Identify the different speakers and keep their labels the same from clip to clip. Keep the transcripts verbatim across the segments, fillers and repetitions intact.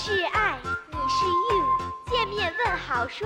Speaker 1: 是爱，你是 you， 见面问好说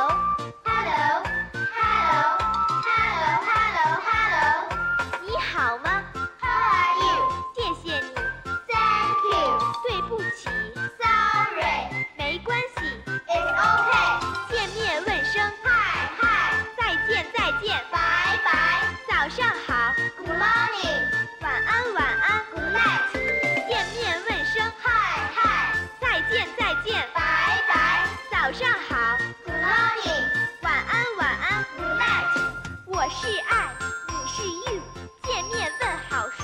Speaker 1: hello。Hello，hello，hello，hello，hello。你好吗
Speaker 2: ？How are you？
Speaker 1: 谢谢你
Speaker 2: ，Thank you。
Speaker 1: 对不起
Speaker 2: ，Sorry。
Speaker 1: 没关系
Speaker 2: ，It's okay。
Speaker 1: 见面问声
Speaker 2: Hi hi。
Speaker 1: 再见再见，
Speaker 2: 拜拜。
Speaker 1: 早上好
Speaker 2: ，Good morning。
Speaker 1: 晚安晚安
Speaker 2: ，Good night。
Speaker 1: 见面问声
Speaker 2: Hi hi。
Speaker 1: 再见再见，
Speaker 2: 拜拜。
Speaker 1: 早上好
Speaker 2: ，Good morning。
Speaker 1: 晚安晚安
Speaker 2: ，Good night。
Speaker 1: 我是爱，你是 you， 见面问好说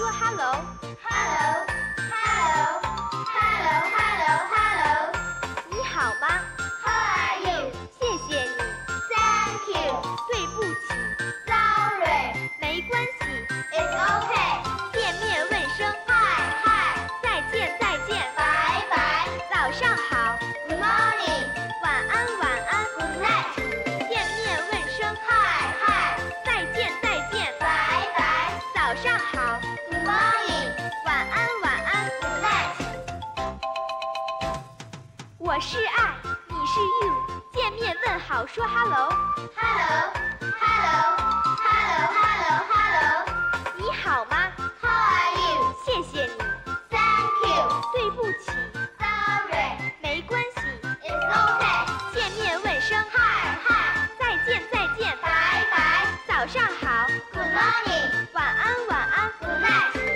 Speaker 1: hello。Hello，hello，hello，hello，hello。你好吗
Speaker 2: ？How are you？
Speaker 1: 谢谢你
Speaker 2: ，Thank you。
Speaker 1: 对不起
Speaker 2: ，Sorry。
Speaker 1: 没关系
Speaker 2: ，It's okay。
Speaker 1: 见面问声
Speaker 2: Hi hi。
Speaker 1: 再见再见，
Speaker 2: 拜拜。
Speaker 1: 早上好
Speaker 2: ，Good morning。
Speaker 1: 晚安晚安
Speaker 2: ，Good night。
Speaker 1: 见面问声
Speaker 2: Hi hi。
Speaker 1: 再见再见，
Speaker 2: 拜拜。
Speaker 1: 早上好
Speaker 2: ，Good morning。
Speaker 1: 晚安晚安。
Speaker 2: Good night。
Speaker 1: 我是爱，你是 you， 见面问好说 hello。Hello，hello，hello，hello。你好吗
Speaker 2: ？How are you？
Speaker 1: 谢谢你
Speaker 2: ，Thank you。
Speaker 1: 对不起
Speaker 2: ，Sorry。
Speaker 1: 没关系
Speaker 2: ，It's okay。
Speaker 1: 见面问声
Speaker 2: Hi hi。
Speaker 1: 再见再见，
Speaker 2: 拜拜。
Speaker 1: 早上好
Speaker 2: ，Good morning。
Speaker 1: 晚安晚安。
Speaker 2: Good night。